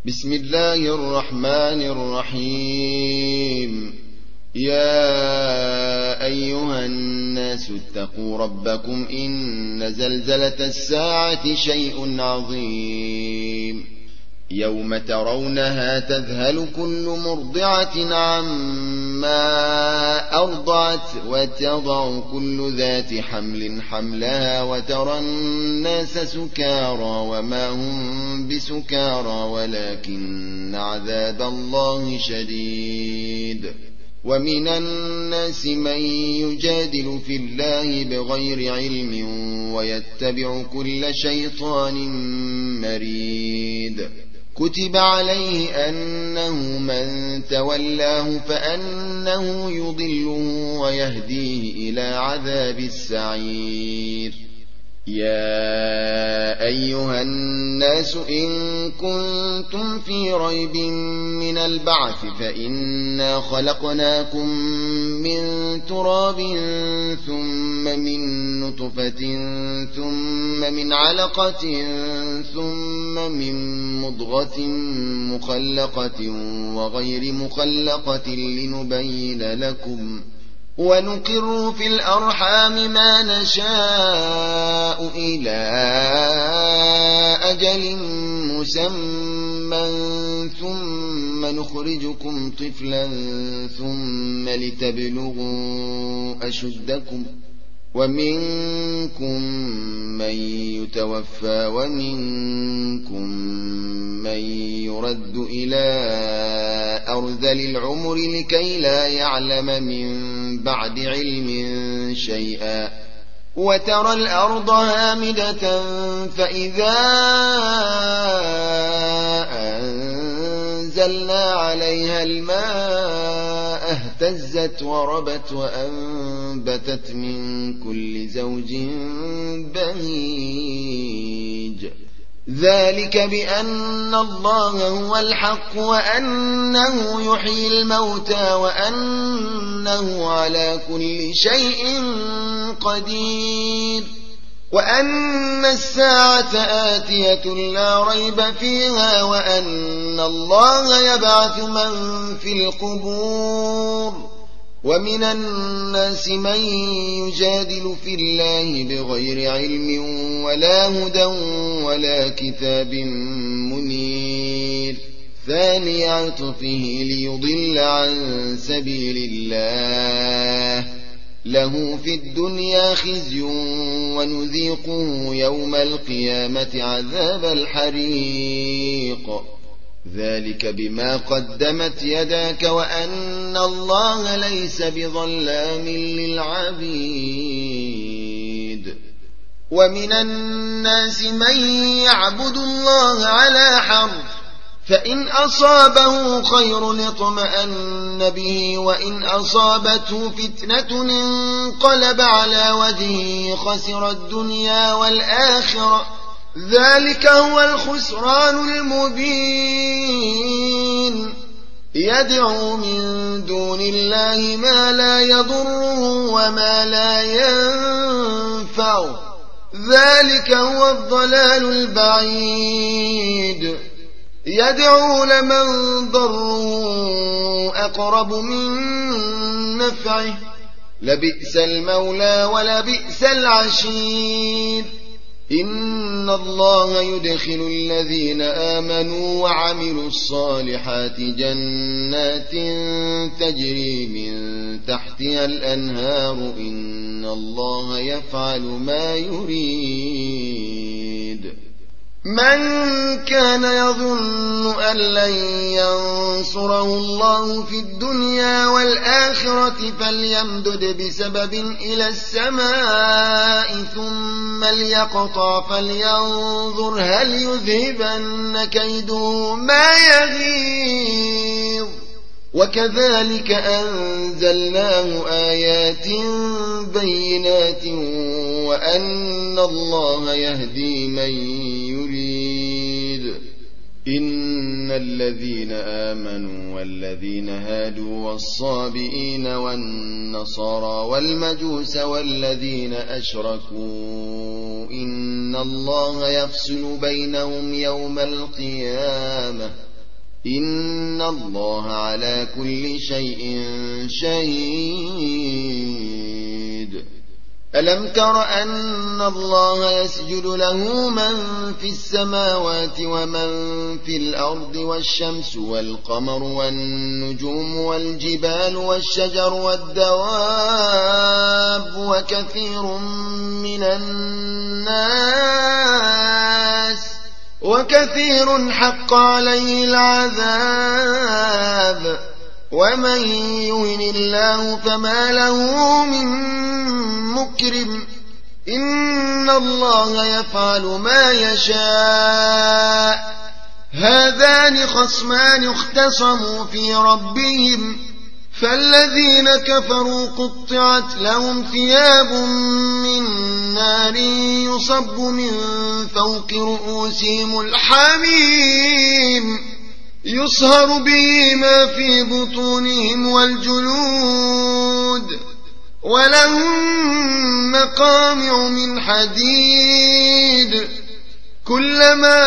بسم الله الرحمن الرحيم. يا أيها الناس اتقوا ربكم إن زلزلة الساعة شيء عظيم. يوم ترونها تذهل كل مرضعة عما أرضعت وتضع كل ذات حمل حملها وترى الناس سكارى وما هم بسكارى ولكن عذاب الله شديد. ومن الناس من يجادل في الله بغير علم ويتبع كل شيطان مريد. كتب عليه أنه من تولاه فأنه يضله ويهديه إلى عذاب السعير. يا أيها الناس إن كنتم في ريب من البعث فإنا خلقناكم من تراب ثم من نطفة ثم من علقة ثم من مضغة مخلقة وغير مخلقة لنبين لكم ونقر في الأرحام ما نشاء إلى أجل مسمى ثم نخرجكم طفلا ثم لتبلغوا أشدكم ومنكم من يتوفى ومنكم من يرد إلى أرذل العمر لكي لا يعلم من بعد علم شيئا. وترى الأرض هامدة فإذا أنزلنا عليها الماء اهتزت وربت وأنبتت من كل زوج بهيج. ذلك بأن الله هو الحق وأنه يحيي الموتى وأنه على كل شيء قدير وأن الساعة آتية لا ريب فيها وأن الله يبعث من في القبور. ومن الناس من يجادل في الله بغير علم ولا هدى ولا كتاب منير. ثاني عطفه ليضل عن سبيل الله له في الدنيا خزي ونذيقه يوم القيامة عذاب الحريق. ذلك بما قدمت يداك وأن الله ليس بظلام للعبيد. ومن الناس من يعبد الله على حرف فإن أصابه خير اطمأن به وإن أصابته فتنة انقلب على وجهه خسر الدنيا والآخرة. ذلك هو الخسران المبين. يدعو من دون الله ما لا يضره وما لا ينفعه. ذلك هو الضلال البعيد. يدعو لمن ضره أقرب من نفعه لبئس المولى ولبئس العشير. إن الله يدخل الذين آمنوا وعملوا الصالحات جنات تجري من تحتها الأنهار إن الله يفعل ما يريد. من كان يظن أن لن ينصره الله في الدنيا والآخرة فليمدد بسبب إلى السماء ثم ليقطع فلينظر هل يذهبن كيده ما يغيظ. وكذلك أنزلناه آيات بينات وأن الله يهدي من يريد. إن الذين آمنوا والذين هادوا والصابئين والنصارى والمجوس والذين أشركوا إن الله يفصل بينهم يوم القيامة إن الله على كل شيء شهيد. ألم تر أن الله يسجد له من في السماوات ومن في الأرض والشمس والقمر والنجوم والجبال والشجر والدواب وكثير حق عليه العذاب ومن يهن الله فما له من مكرم إن الله يفعل ما يشاء. هذان خصمان اختصموا في ربهم فالذين كفروا قطعت لهم ثياب من نار يصب من فوق رؤوسهم الحميم يصهر به ما في بطونهم والجلود ولهم مقامع من حديد كلما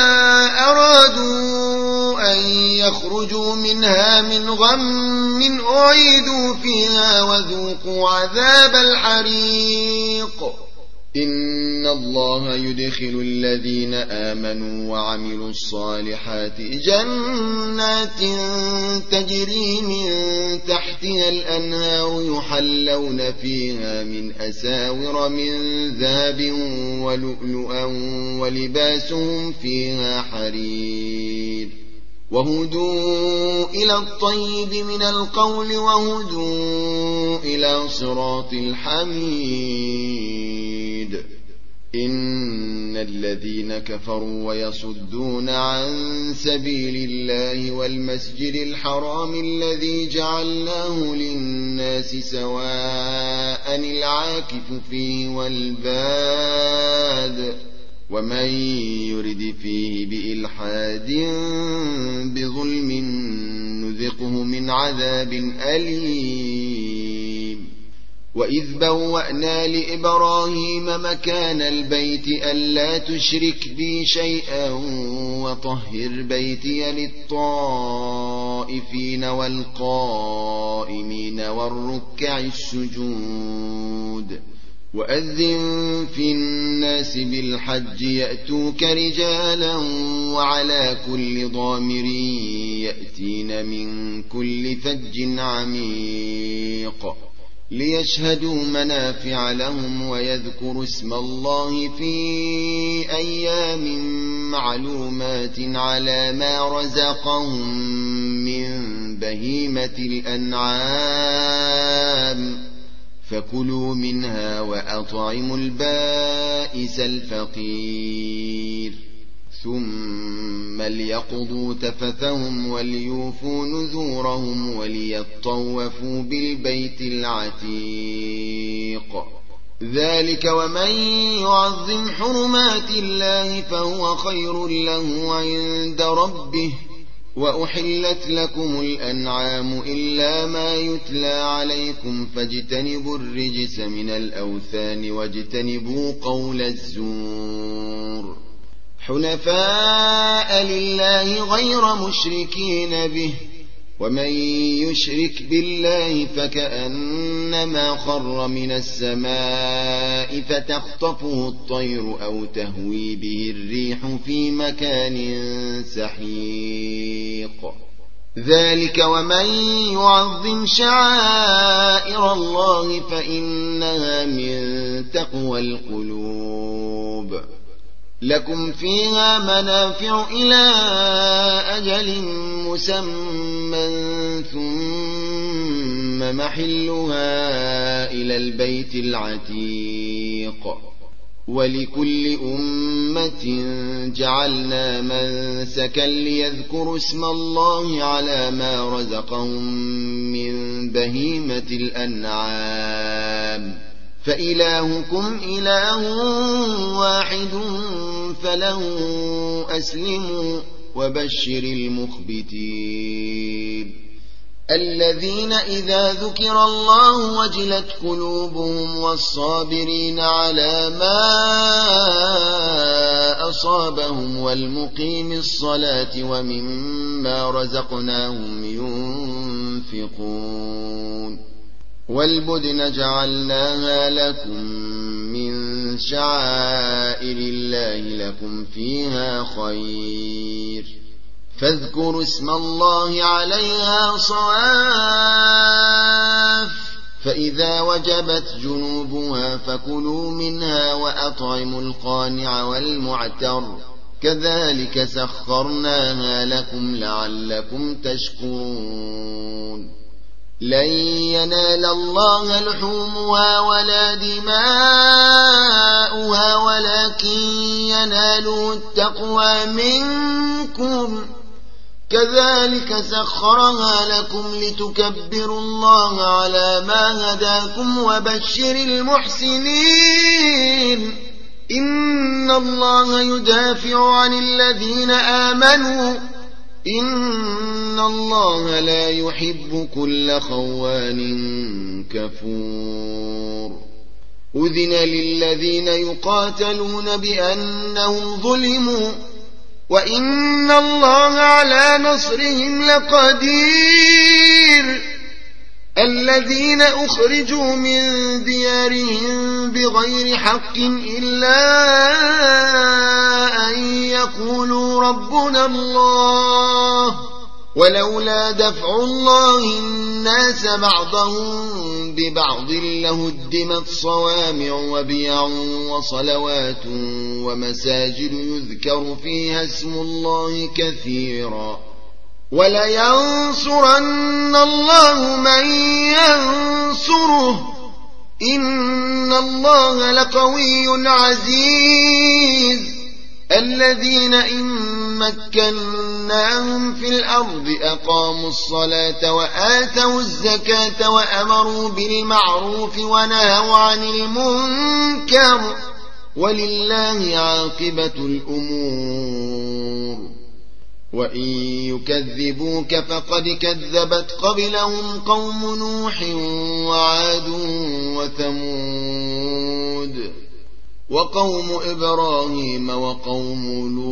أرادوا أن يخرجوا منها من غم أعيدوا فيها وذوقوا عذاب الحريق. إن الله يدخل الذين آمنوا وعملوا الصالحات جنات تجري من تحتها الأنهار يحلون فيها من أساور من ذهب ولؤلؤا ولباسهم فيها حرير وهدوا إلى الطيب من القول وهدوا إلى صراط الحميد. إن الذين كفروا ويصدون عن سبيل الله والمسجد الحرام الذي جعلناه للناس سواء العاكف فيه والباد ومن يرد فيه بإلحاد بظلم نذقه من عذاب أليم. وإذ بوأنا لإبراهيم مكان البيت ألا تشرك بي شيئا وطهر بيتي للطائفين والقائمين والركع السجود وأذن في الناس بالحج يأتوك رجالا وعلى كل ضامر يأتين من كل فج عميق ليشهدوا منافع لهم ويذكروا اسم الله في أيام معلومات على ما رزقهم من بهيمة الأنعام فكلوا منها وأطعموا البائس الفقير ثم ليقضوا تفثهم وليوفوا نذورهم وليطوفوا بالبيت العتيق. ذلك ومن يعظم حرمات الله فهو خير له عند ربه. وأحلت لكم الأنعام إلا ما يتلى عليكم فاجتنبوا الرجس من الأوثان واجتنبوا قول الزور حنفاء لله غير مشركين به ومن يشرك بالله فكأنما خر من السماء فتخطفه الطير أو تهوي به الريح في مكان سحيق. ذلك ومن يعظم شعائر الله فإنها من تقوى القلوب. لكم فيها منافع إلى أجل مسمى ثم محلها إلى البيت العتيق. ولكل أمة جعلنا منسكا ليذكروا اسم الله على ما رزقهم من بهيمة الأنعام فإلهكم إله واحد فله أسلموا وبشر المخبتين الذين إذا ذكر الله وجلت قلوبهم والصابرين على ما أصابهم والمقيم الصلاة ومما رزقناهم ينفقون والبدن جعلناها لكم من شعائر الله لكم فيها خير فاذكروا اسم الله عليها صواف فإذا وجبت جنوبها فكلوا منها وأطعموا القانع والمعتر كذلك سخرناها لكم لعلكم تشكرون لن ينال الله لحومها ولا دماؤها ولكن يناله التقوى منكم كذلك سخرها لكم لتكبروا الله على ما هداكم وبشر المحسنين إن الله يدافع عن الذين آمنوا إن الله لا يحب كل خوان كفور أذن للذين يقاتلون بأنهم ظلموا وإن الله على نصرهم لقدير الذين أخرجوا من ديارهم بغير حق إلا أن يقولوا ربنا الله ولولا دفع الله الناس بعضهم ببعض لهدمت صوامع وبيع وصلوات ومساجد يذكر فيها اسم الله كثيرا ولينصرن الله من ينصره إن الله لقوي عزيز الذين إن مكناهم في الأرض أقاموا الصلاة وآتوا الزكاة وأمروا بالمعروف ونهوا عن المنكر ولله عاقبة الأمور وإن يكذبوك فقد كذبت قبلهم قوم نوح وعاد وثمود وقوم إبراهيم وقوم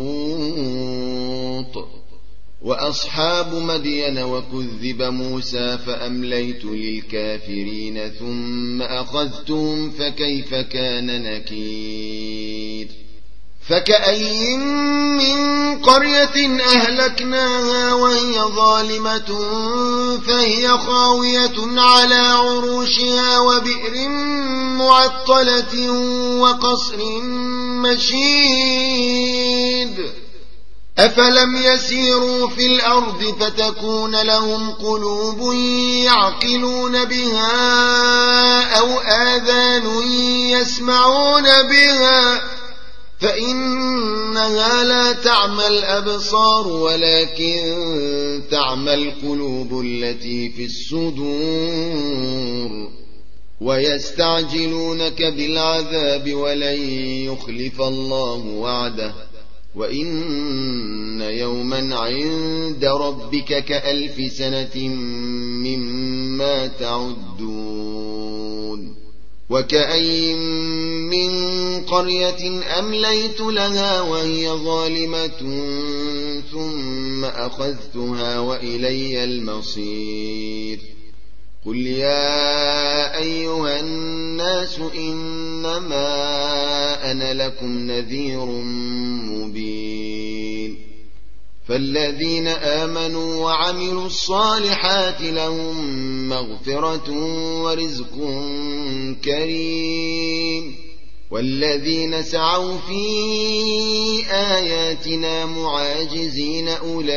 لوط وأصحاب مدين وكذب موسى فأمليت للكافرين ثم أخذتهم فكيف كان نكير فكأي من قرية أهلكناها وهي ظالمة فهي خاوية على عروشها وبئر معطلة وقصر مشيد أفلم يسيروا في الأرض فتكون لهم قلوب يعقلون بها أو آذان يسمعون بها فإنها لا تعمى الأبصار ولكن تعمى القلوب التي في الصدور ويستعجلونك بالعذاب ولن يخلف الله وعده وإن يوما عند ربك كألف سنة مما تعدون وكأي من قرية أمليت لها وهي ظالمة ثم أخذتها وإلي المصير قل يا أيها الناس إنما أنا لكم نذير مبين فالذين آمنوا وعملوا الصالحات لهم مغفرة ورزق كريم والذين سعوا في آياتنا معاجزين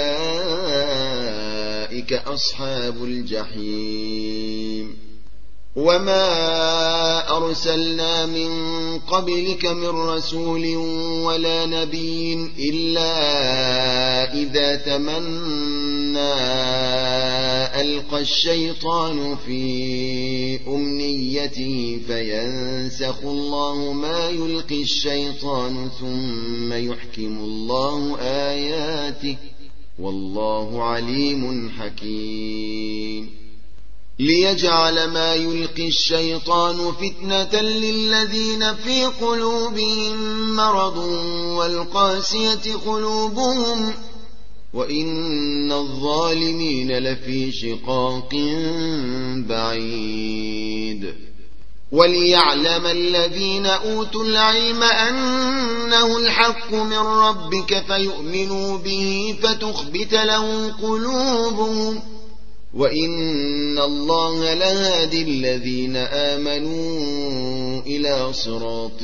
أولئك أصحاب الجحيم وما أرسلنا من قبلك من رسول ولا نبي إلا إذا تمنى ألقى الشيطان في أمنيته فينسخ الله ما يلقي الشيطان ثم يحكم الله آياته والله عليم حكيم ليجعل ما يلقي الشيطان فتنة للذين في قلوبهم مرض والقاسية قلوبهم وإن الظالمين لفي شقاق بعيد. وليعلم الذين أوتوا العلم أنه الحق من ربك فيؤمنوا به فتخبت له قلوبهم وإن الله لهادي الذين آمنوا إلى صراط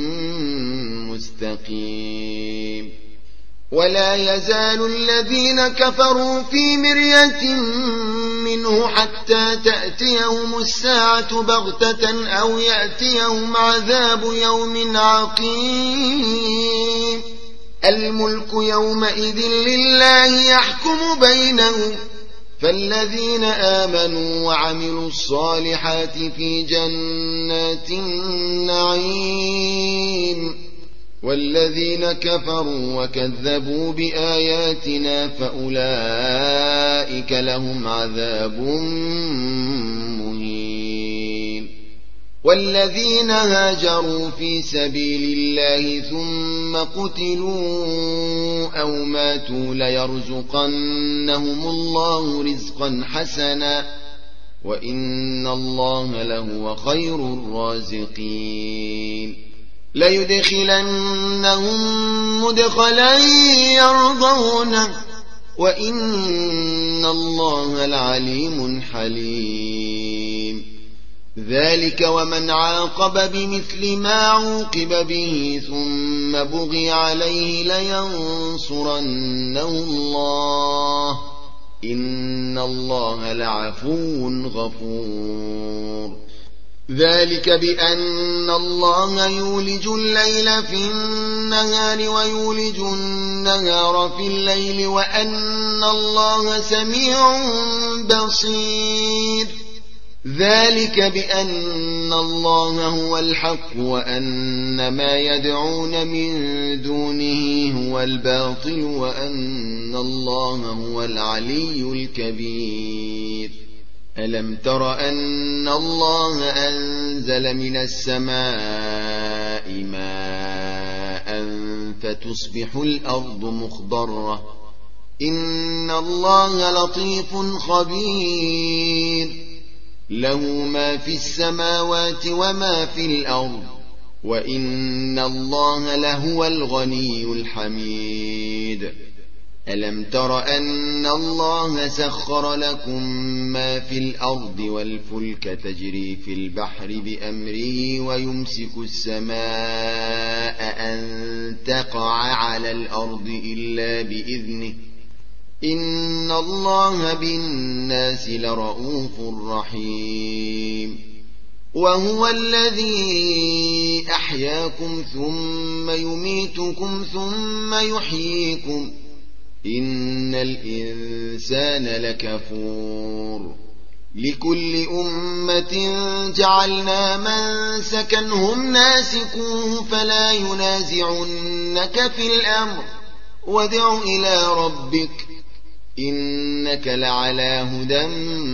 مستقيم. ولا يزال الذين كفروا في مرية منه حتى تأتيهم الساعة بغتة أو يأتيهم عذاب يوم عقيم. الملك يومئذ لله يحكم بينهم فالذين آمنوا وعملوا الصالحات في جنات النعيم والذين كفروا وكذبوا بآياتنا فأولئك لهم عذاب مهين. والذين هاجروا في سبيل الله ثم قتلوا أو ماتوا ليرزقنهم الله رزقا حسنا وإن الله لهو خير الرازقين. ليدخلنهم مدخلا يرضونه وإن الله العليم حليم. ذلك ومن عاقب بمثل ما عوقب به ثم بغي عليه لينصرنه الله إن الله لعفو غفور. ذلك بأن الله يولج الليل في النهار ويولج النهار في الليل وأن الله سميع بصير. ذلك بأن الله هو الحق وأن ما يدعون من دونه هو الباطل وأن الله هو العلي الكبير. ألم تر أن الله أنزل من السماء ماء فتصبح الأرض مخضرة إن الله لطيف خبير. له ما في السماوات وما في الأرض وإن الله لهو الغني الحميد. ألم تر أن الله سخر لكم ما في الأرض والفلك تجري في البحر بأمره ويمسك السماء أن تقع على الأرض إلا بإذنه إن الله بالناس لرؤوف رحيم. وهو الذي أحياكم ثم يميتكم ثم يحييكم إن الإنسان لكفور. لكل أمة جعلنا منسكا هم ناسكوه فلا ينازعنك في الأمر وادع إلى ربك إنك لعلى هدى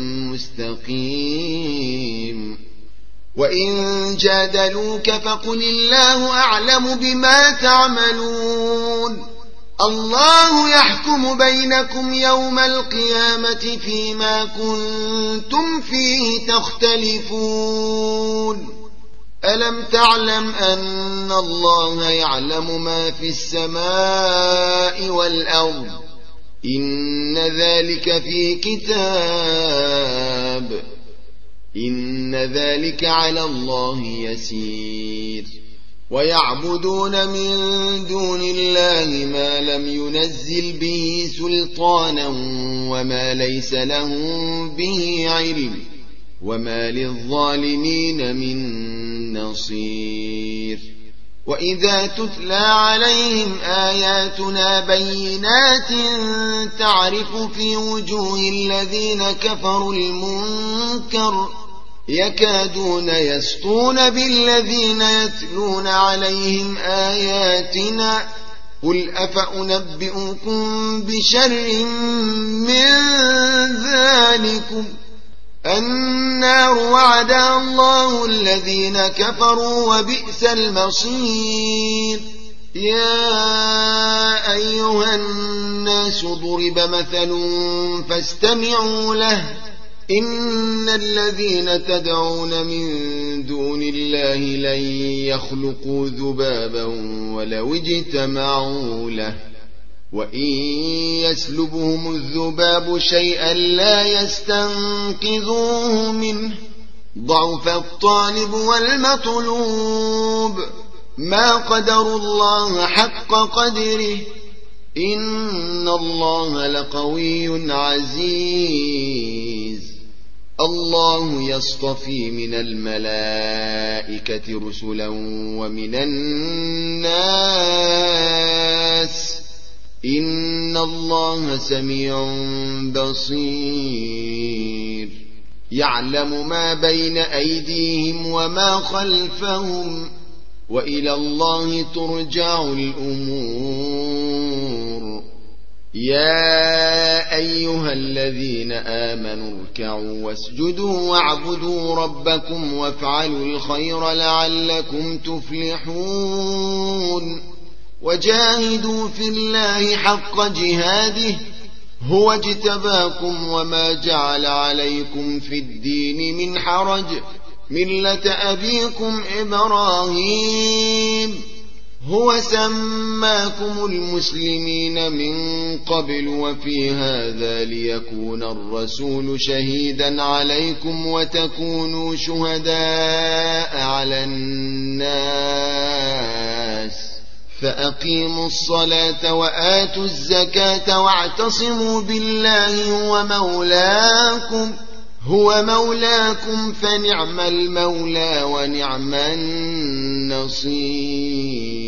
مستقيم. وإن جادلوك فقل الله أعلم بما تعملون. الله يحكم بينكم يوم القيامة فيما كنتم فيه تختلفون. ألم تعلم أن الله يعلم ما في السماء والأرض إن ذلك في كتاب إن ذلك على الله يسير. ويعبدون من دون الله ما لم ينزل به سلطانا وما ليس لهم به علم وما للظالمين من نصير. وإذا تتلى عليهم آياتنا بينات تعرف في وجوه الذين كفروا المنكر يكادون يسطون بالذين يتلون عليهم آياتنا قل أفأنبئكم بشر من ذلكم النار وعدها الله الذين كفروا وبئس المصير يا أيها الناس ضرب مثل فاستمعوا له إن الذين تدعون من دون الله لن يخلقوا ذبابا ولو اجتمعوا له وإن يسلبهم الذباب شيئا لا يستنقذوه منه ضعف الطالب والمطلوب ما قدروا الله حق قدره إن الله لقوي عزيز الله يصطفي من الملائكة رسلا ومن الناس إن الله سميع بصير يعلم ما بين أيديهم وما خلفهم وإلى الله ترجع الأمور يا أيها الذين آمنوا اركعوا واسجدوا واعبدوا ربكم وافعلوا الخير لعلكم تفلحون وجاهدوا في الله حق جهاده هو اجتباكم وما جعل عليكم في الدين من حرج ملة أبيكم إبراهيم هو سماكم المسلمين من قبل وفي هذا ليكون الرسول شهيدا عليكم وتكونوا شهداء على الناس فأقيموا الصلاة وآتوا الزكاة واعتصموا بالله هو مولاكم فنعم المولى ونعم النصير